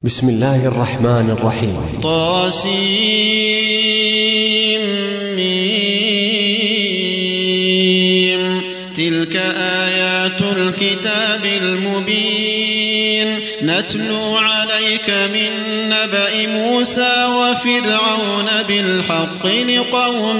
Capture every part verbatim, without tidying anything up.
بسم الله الرحمن الرحيم. طاسيم. تلك آيات الكتاب المبين نتلو عليك من نبأ موسى وفرعون بالحق لقوم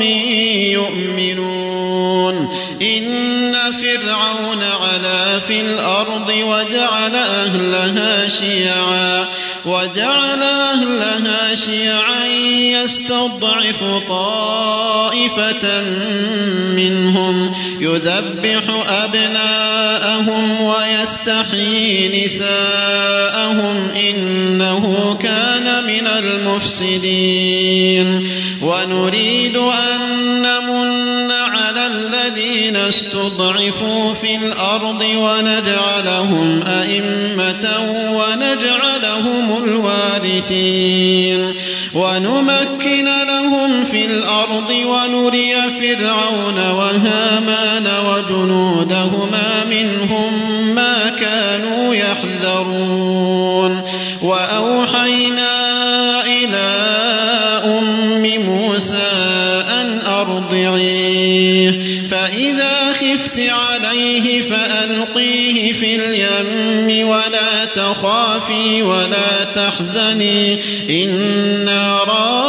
يؤمنون. إن فرعون علا في الأرض وجعل أهلها شيعا وجعل أهلها شيعا يستضعف طائفة منهم يذبح أبناءهم ويستحيي نساءهم إنه كان من المفسدين. ونريد أن نمن على الذين استضعفوا في الأرض ونجعلهم أئمة ونجعلهم الوارثين ونمكن لهم في الأرض ونري فرعون وهامان وجنودهما منهم ما كانوا يحذرون. وأوحينا إلى أم موسى أن أرضعيه فإذا خفت عليه فألقيه في اليم ولا تخافي ولا تحزني إنا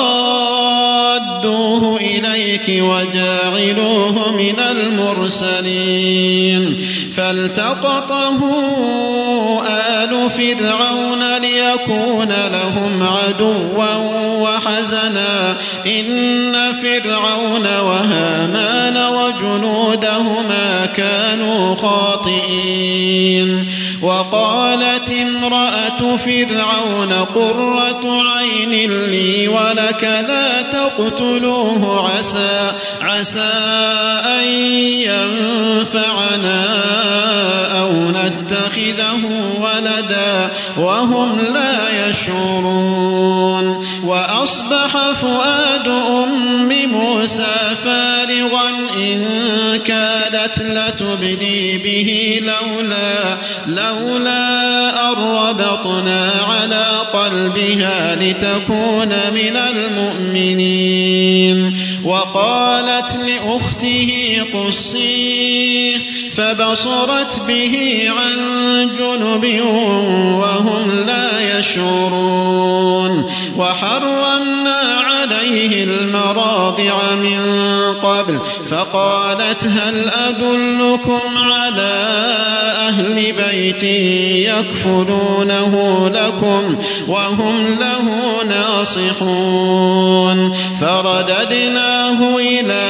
رادوه إليك وجاعلوه من المرسلين. فالتقطه آل فرعون ليكون لهم عدوا وحزنا إن فرعون وهامان وجنودهما كانوا خاطئين. وقالت امرأة فرعون قرة عين لي ولك لا تقتلوه عسى عسى أن ينفعنا أو نتخذه ولدا وهم لا يشعرون. وأصبح فؤاد أم موسى فارغا إن كادت لتبدي به لولا لولا أن ربطنا على قلبها لتكون من المؤمنين. وقالت لأخته قصيه فبصرت به عن جنب وهم لا يشعرون. وحرمنا عليه المراضع من قبل فقالت هل أدلكم على أهل بيت يكفلونه لكم وهم له ناصحون. فرددناه إلى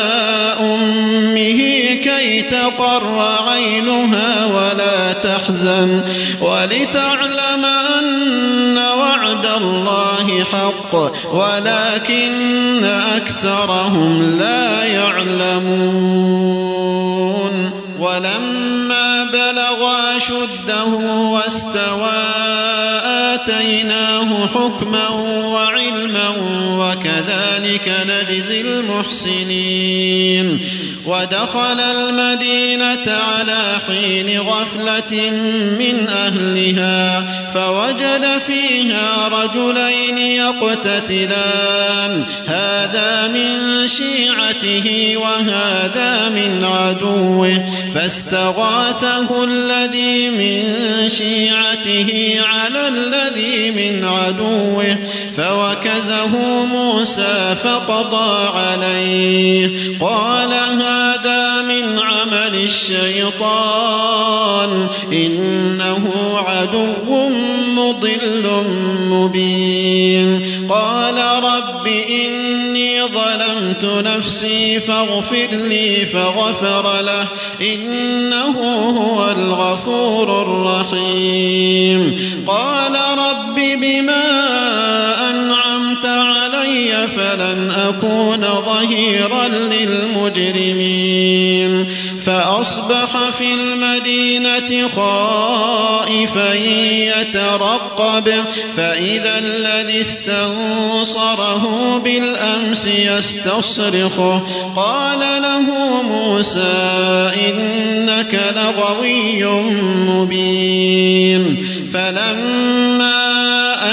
أمه كي تقر عينها ولا تحزن ولتعلم أن وعد الله حق ولكن أكثرهم لا يعلمون. ولما بلغ أشده واستوى آتيناه حكما وعلما وكذلك نجزي المحسنين. ودخل المدينة على حين غفلة من أهلها فوجد فيها رجلين يقتتلان هذا من شيعته وهذا من عدوه فاستغاثه الذي من شيعته على الذي من عدوه فوكزه موسى فقضى عليه قال هذا من عمل الشيطان إنه عدو مضل مبين. قال رب إني ظلمت نفسي فاغفر لي فغفر له إنه هو الغفور الرحيم. قال رب بما أنعمت علي فلن أكون ظهيرا للمجرمين. فأصبح في المدينة خائفا يترقب فإذا الذي استنصره بالأمس يستصرخه قال له موسى إنك لغوي مبين. فلما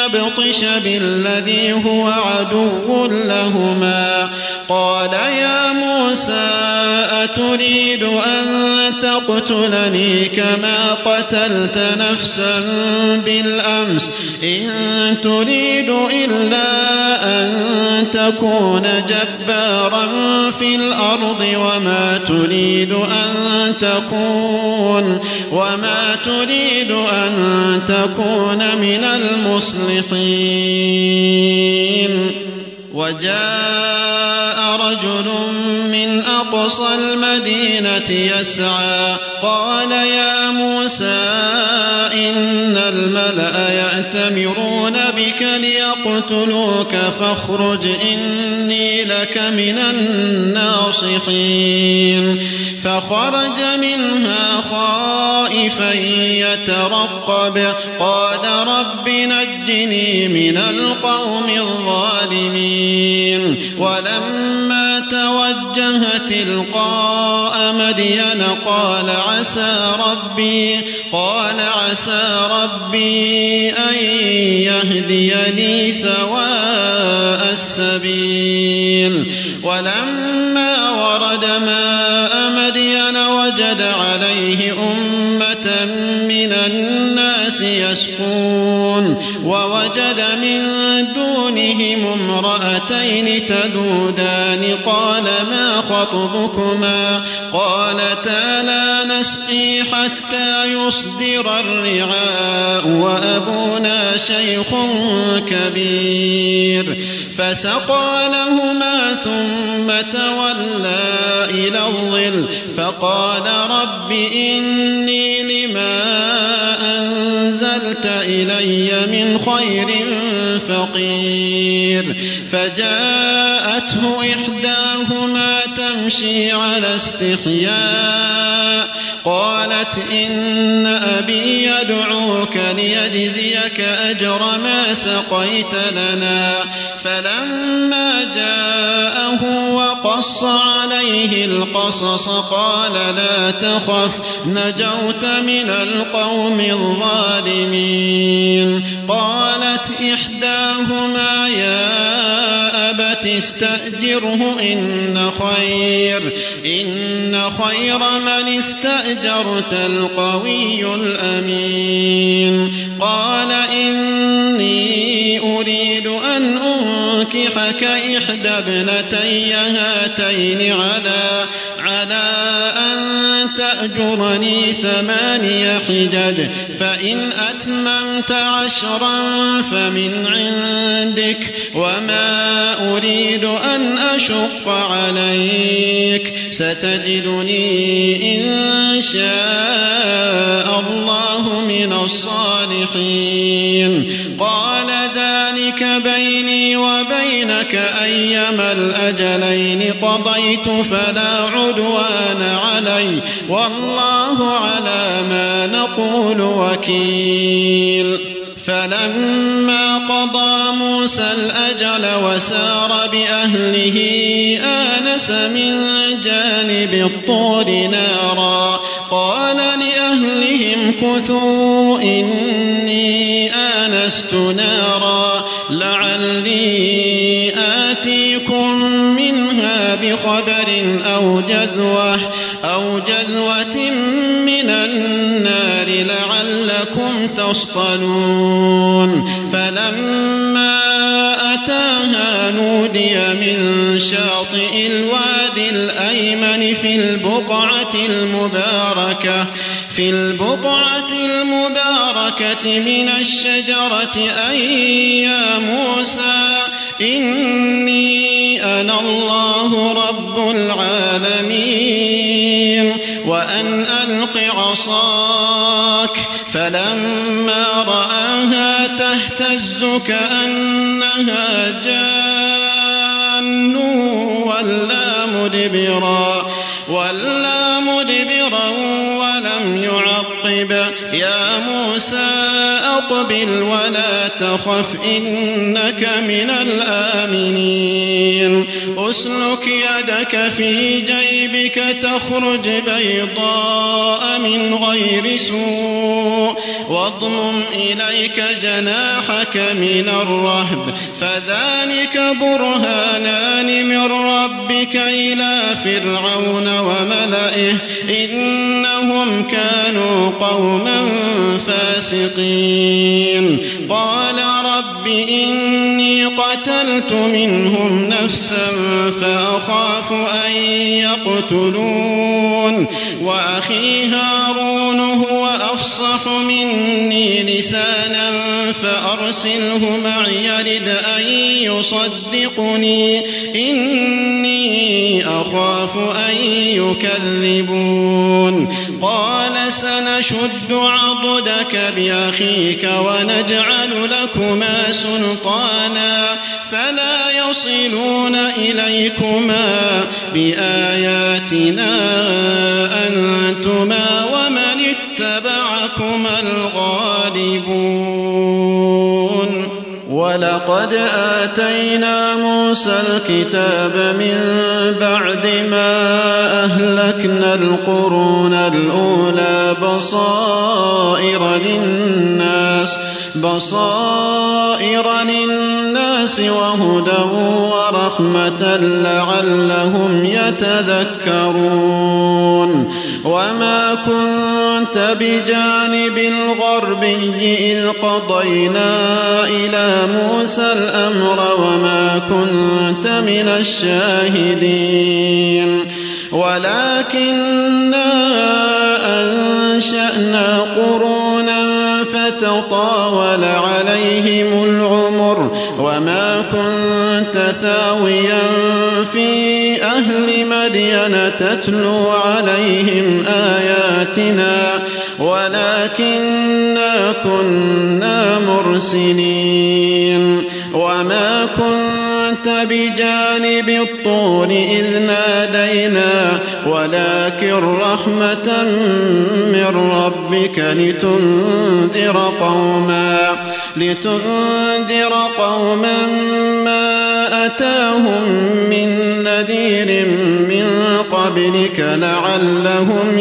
يبطش بالذي هو عدو لهما قال يا موسى أتريد أن تقتلني كما قتلت نفسا بالأمس إن تريد إلا أن تكون جبارا في الأرض وما تريد أن تكون وما تريد أن تكون من المصلحين وجاء رجل من أقصى المدينة يسعى قال يا موسى إن الملأ يأتمرون بك ليقتلوك فاخرج إني لك من الناصحين فخرج منها خائفا يترقب قال رب نجني من القوم الظالمين ولما توجه تلقاء مدين قال عسى ربي قال عسى ربي أن يهديني سواء السبيل ولما ورد ماء مدين وجد عليه أمة من الناس يسقون ووجد من دونهم امرأتين تذودان قال ما خطبكما قالتا لا نسقي حتى يصدر الرعاء وأبونا شيخ كبير فسقى لهما ثم تولى إلى الظل فقال رب إني لما أنزلت إلي من خير فقير فجاءته إحداهما تمشي على استحياء قالت إن أبي يدعوك ليجزيك أجر ما سقيت لنا فلما جاءه وقص عليه القصص قال لا تخف نجوت من القوم الظالمين قالت إحداهما يا أبت استأجره إن خير إن خير من استأجرت القوي الأمين قال إني أريد أن أنكحك إحدى ابنتي هاتين على على أن تأجرني ثماني حجج فإن أتممت عشرا فمن عندك وما أريد أن أشق عليك ستجدني إن شاء الله من الصالحين قال ذلك بيني وبينك أيما الأجلين قضيت فلا عدوان علي والله على ما نقول وكيل فلما قضى موسى الأجل وسار بأهله آنس من جانب الطور نارا قال لأهلهم كثوا إني آنست نارا لعلي آتيكم منها بخبر أو جذوة أو جذوة من النار لعلكم تصطلون فلما أتاها نودي من شاطئ الوادي الأيمن في البقعة المباركة في البقعة المباركة من الشجرة أي يا موسى إني أنا الله رب العالمين وأن ألق عصاك فلما رآها تهتز كأنها جان ولا مدبرا ولا مدبرا ولم يعقب يا موسى موسى أقبل ولا تخف إنك من الآمنين أسلك يدك في جيبك تخرج بيضاء من غير سوء واضمم إليك جناحك من الرهب فذلك برهانان من ربك إلى فرعون وملئه إنهم كانوا قوما فاسقين قال رب إني قتلت منهم نفسا فأخاف أن يقتلون وأخي هارون هو أفصح مني لسانا فأرسله معي يرد أن يصدقني إني أخاف أن يكذبون قال سنشد عضدك بأخيك ونجعل لكما سلطانا فلا يصلون إليكما بآياتنا أنتما ومن اتبعكما الغالبون ولقد آتينا موسى الكتاب من بعد ما أهلكنا القرون الأولى بصائر للناس بصائر للناس وهدى ورحمة لعلهم يتذكرون وما كنت بجانب الغربي إذ قضينا إلى موسى الأمر وما كنت من الشاهدين ولكننا أنشأنا قرونا فتطاول عليهم العمر وما كنت ثاويا في أهل مدين تتلو عليهم آياتنا ولكننا كنا مرسلين وما كنت بجانب الطور إذ نادينا ولكن رحمة من ربك لتنذر قوما لتنذر قوما ما أتاهم من نذير من قبلك لعلهم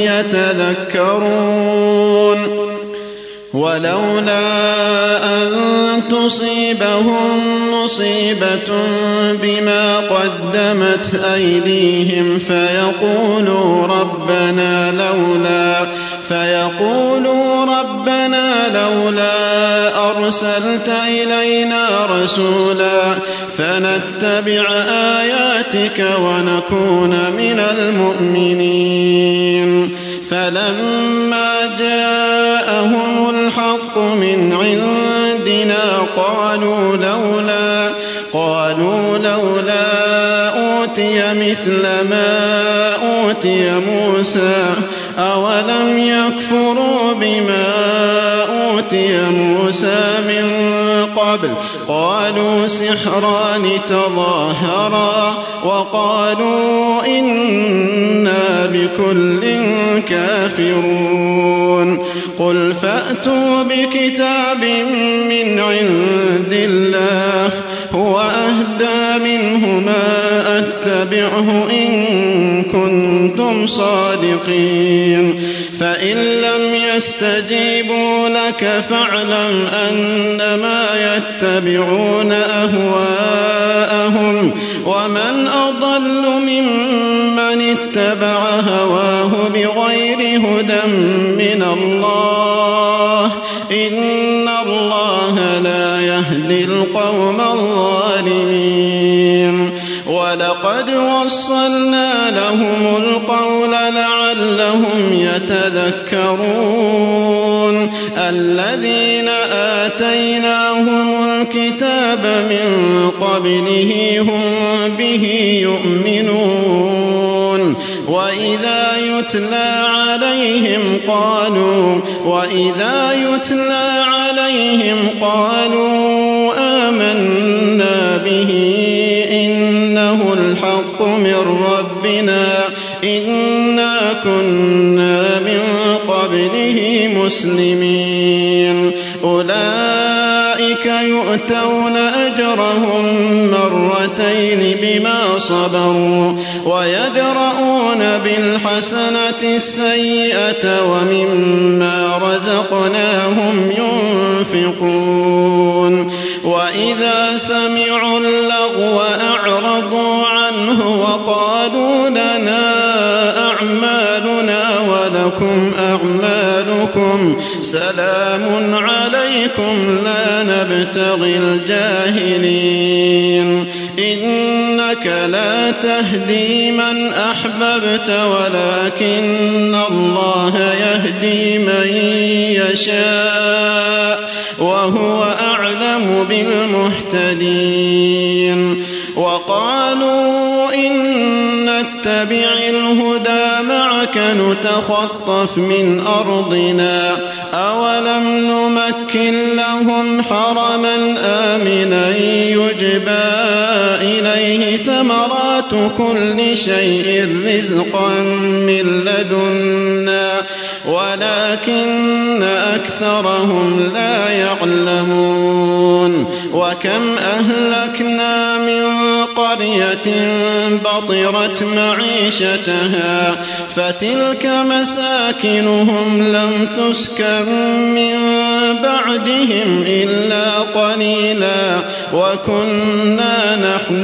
يتذكرون ولولا أن تصيبهم مصيبة بما قدمت أيديهم فيقولوا ربنا لولا فيقولوا ربنا لولا أرسلت إلينا رسولا فنتبع آياتك ونكون من المؤمنين فلما جاءهم الحق من عندنا قالوا لولا قالوا لولا أوتي مثل ما أوتي موسى أولم يكفروا بما أوتي موسى من قبل قالوا سحران تظاهرا وقالوا إنا بكل كافرون قل فأتوا بكتاب من عند الله هو أهدى منهما أتبعه إن كنتم صادقين فإن لم يستجيبوا لك فاعلم أنما يتبعون أهواءهم ومن أضل ممن اتبع هواه بغير هدى من الله إن الله لا يهدي القوم الظالمين ولقد وصلنا لهم القول لعلهم يتذكرون الذين آتيناهم الكتاب من قبله هم به يؤمنون وإذا يتلى عليهم قالوا وإذا يتلى عليهم قالوا آمنا به إنه الحق من ربنا إنا كنا من قبله مسلمين أولئك يؤتون أجرهم مرتين بما صبروا ويدرؤون بالحسنة السيئة ومما رزقناهم ينفقون وإذا سمعوا اللغو أعرضوا عنه وقالوا لنا أعمالنا ولكم أعمالكم سلام عليكم لا نبتغي الجاهلين إنك لا تهدي من أحببت ولكن الله يهدي من يشاء وهو أعلم بالمهتدين وقالوا إن نتبع الهدى معك نتخطف من أرضنا أولم نمكن لهم حرما آمنا يجبى إليه ثمرات كل شيء رزقا من لدنا ولكن أكثرهم لا يعلمون وكم أهلكنا من قرية بطرت معيشتها فتلك مساكنهم لم تسكن من بعدهم إلا قليلا وكنا نحن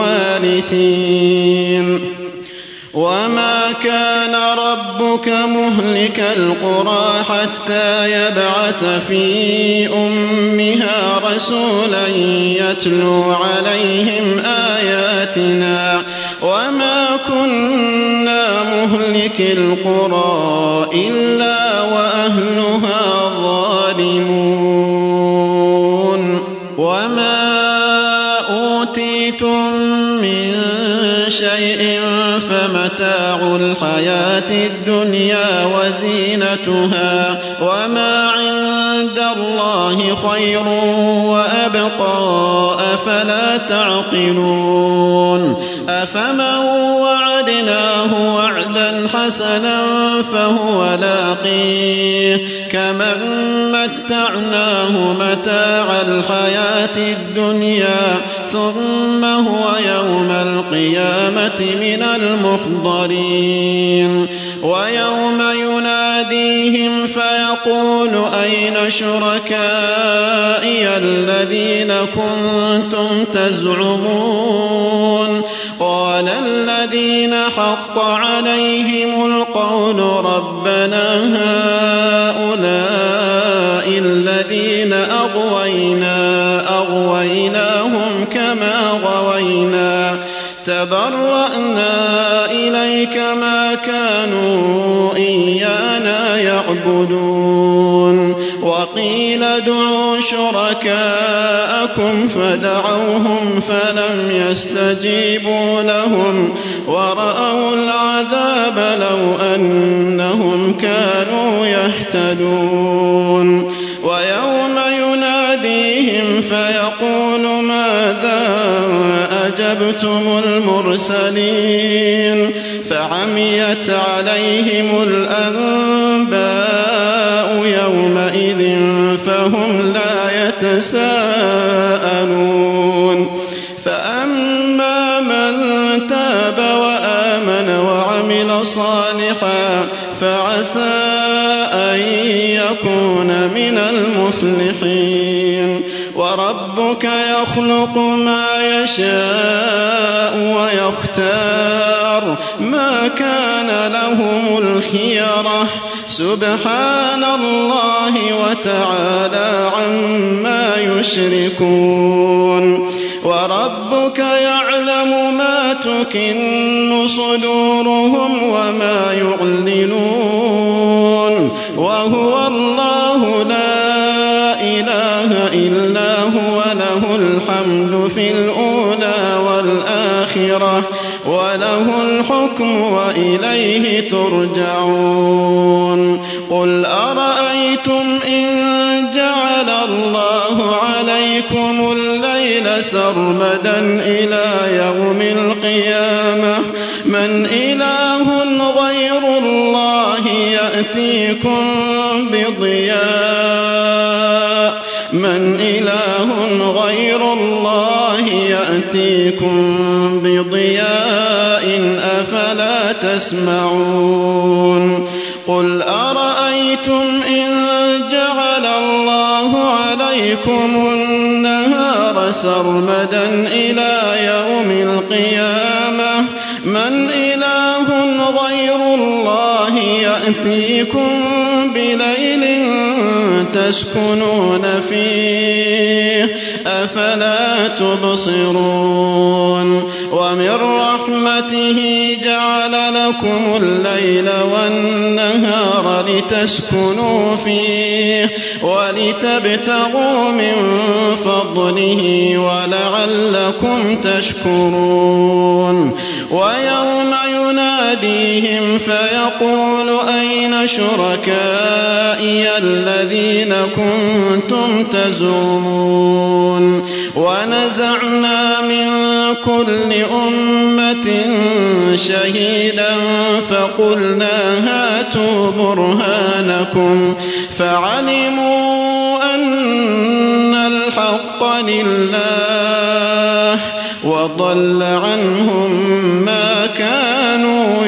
الوارثين وما كان ربك مهلك القرى حتى يبعث في أمها رسولا يتلو عليهم آياتنا وما كنا مهلك القرى إلا وأهلها ظالمون وما أوتيتم من شيء فمتاع الحياة الدنيا وزينتها وما عند الله خير وأبقى أفلا تعقلون أفمن وعدناه وعدا حسنا فهو لاقيه كمن متعناه متاع الحياة الدنيا ثم هو يوم القيامة من المحضرين ويوم يناديهم فيقول أين شركائي الذين كنتم تزعمون قال الذين حق عليهم القول ربنا هؤلاء الذين أغوينا أغويناهم كما غوينا تبرأنا إليك ما كانوا إيانا يعبدون وقيل ادعوا شركاءكم فدعوهم فلم يستجيبوا لهم ورأوا العذاب لو أنهم كانوا يهتدون ويوم يناديهم فيقول ماذا أجبتم المرسلين فعميت عليهم الأنباء يومئذ فهم لا يتساءلون فأما من تاب وآمن وعمل صالحا فعسى أن يكون من المفلحين وربك يخلق ما يشاء ويختار ما كان لهم الخيرة سبحان الله وتعالى عما يشركون وربك يعلم ما تكن صدورهم وما يعلنون وهو الله لا إله إلا هو له الحمد في الأولى والآخرة وله الحكم وإليه ترجعون قل أرأيتم إن جعل الله عليكم الليل سرمدا إلى يوم القيامة من إله غير الله يأتيكم بضياء من إله غير الله يأتيكم بضياء أفلا تسمعون قل أرأيتم إن جعل الله عليكم النهار سرمدا إلى يوم القيامة من إله غير الله يأتيكم بليل تسكنون فيه أفلا تبصرون ومن رحمته جعل لكم الليل والنهار لتسكنوا فيه ولتبتغوا من فضله ولعلكم تشكرون ويوم يناديهم فيقول أين شركائي الذين كنتم تزعمون ونزعنا من كل أمة شهيدا فقلنا هاتوا برهانكم فعلموا أن الحق لله وضل عنهم ما كانوا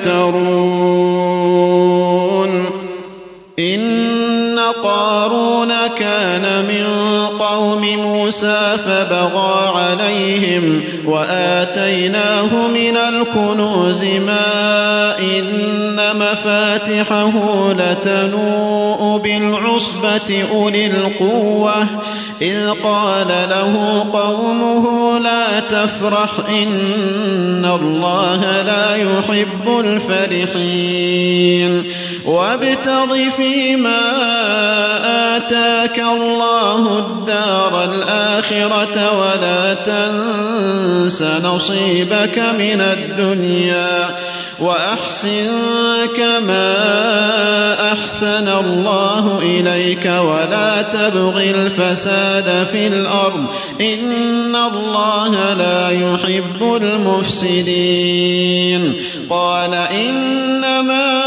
يفترون إن قارون كان من قوم موسى فبغى عليهم وآتيناه من الكنوز ما إن مفاتحه لتنوء بالعصبة أولي القوة إذ قال له قومه لا تفرح إن الله لا يحب الفرحين وابتغ فيما آتاك الله الدار الآخرة ولا تنس نصيبك من الدنيا وأحسن كما أحسن الله إليك ولا تبغ الفساد في الأرض إن الله لا يحب المفسدين قال إنما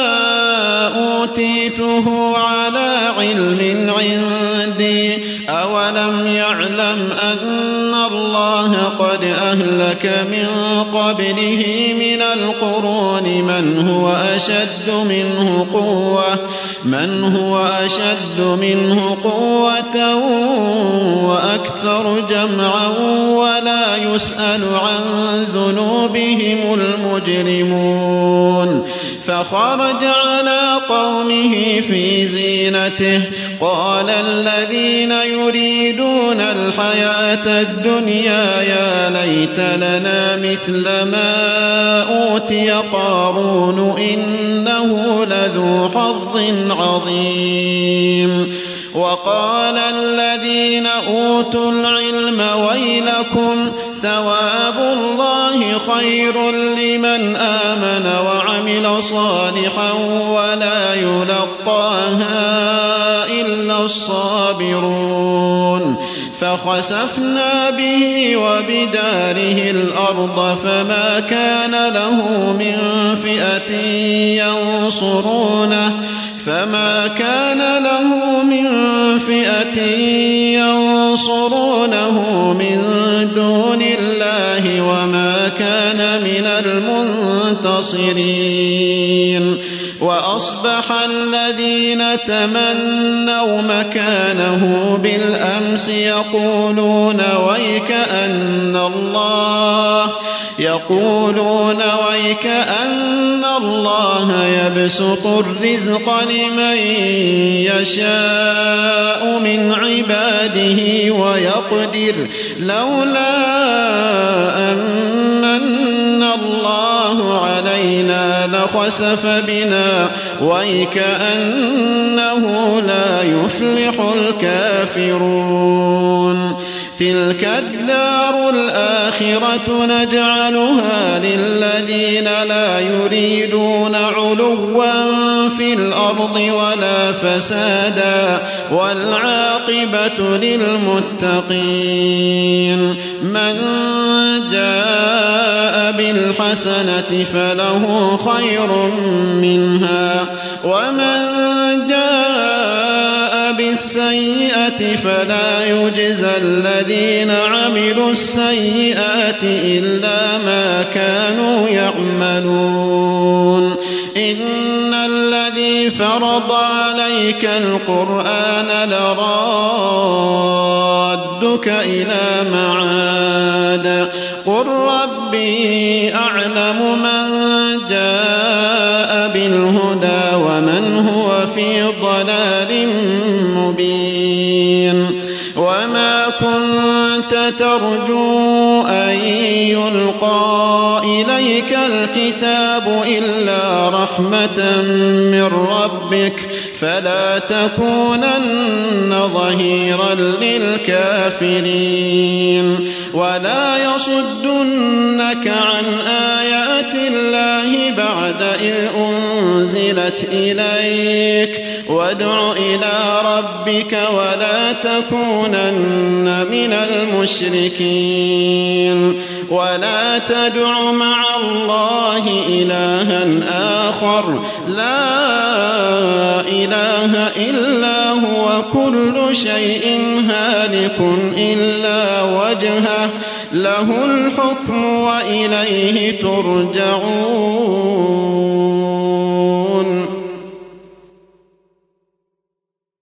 أوتيته على علم عندي أولم يعلم أن الله قد أهلك من قبله من القرون من هو أشد منه قوة من هو أشد منه قوة وأكثر جمعا ولا يسأل عن ذنوبهم المجرمون فخرج على قومه في زينته قال الذين يريدون الحياة الدنيا يا ليت لنا مثل ما أوتي قارون إنه لذو حظ عظيم وقال الذين أوتوا العلم ويلكم ثواب الله خير لمن آمن وعمل صالحا ولا يلقاها إلا الصابرون فخسفنا به وبداره الأرض فما كان له من فئة ينصرونه فما كان له من فئة ينصرونه من دون الله وما كان من المنتصرين وأصبح الذين تمنوا مكانه بالأمس يقولون ويكأن الله يقولون ويكأن الله يبسط الرزق لمن يشاء من عباده ويقدر لولا أمن الله علينا لخسف بنا ويكأنه لا يفلح الكافرون تلك الدار الآخرة نجعلها للذين لا يريدون علوا في الأرض ولا فسادا والعاقبة للمتقين من جاء بالحسنة فله خير منها ومن جاء بالسيئة فلا يجزى الذين عملوا السيئات إلا ما كانوا يعملون إن الذي فرض عليك القرآن لرادك إلى معاد قل ربي أعلم من جاء بالهدى ومن هو في ضلال مبين وما كنت ترجو أن يلقى إليك الكتاب إلا رحمة من ربك فلا تكونن ظهيرا للكافرين ولا يصدنك عن آيات الله بعد إذ أنزلت إليك وادع إلى ربك ولا تكونن من المشركين ولا تدع مع الله إلها آخر لا إله إلا هو كل شيء هالك إلا وجهه له الحكم وإليه ترجعون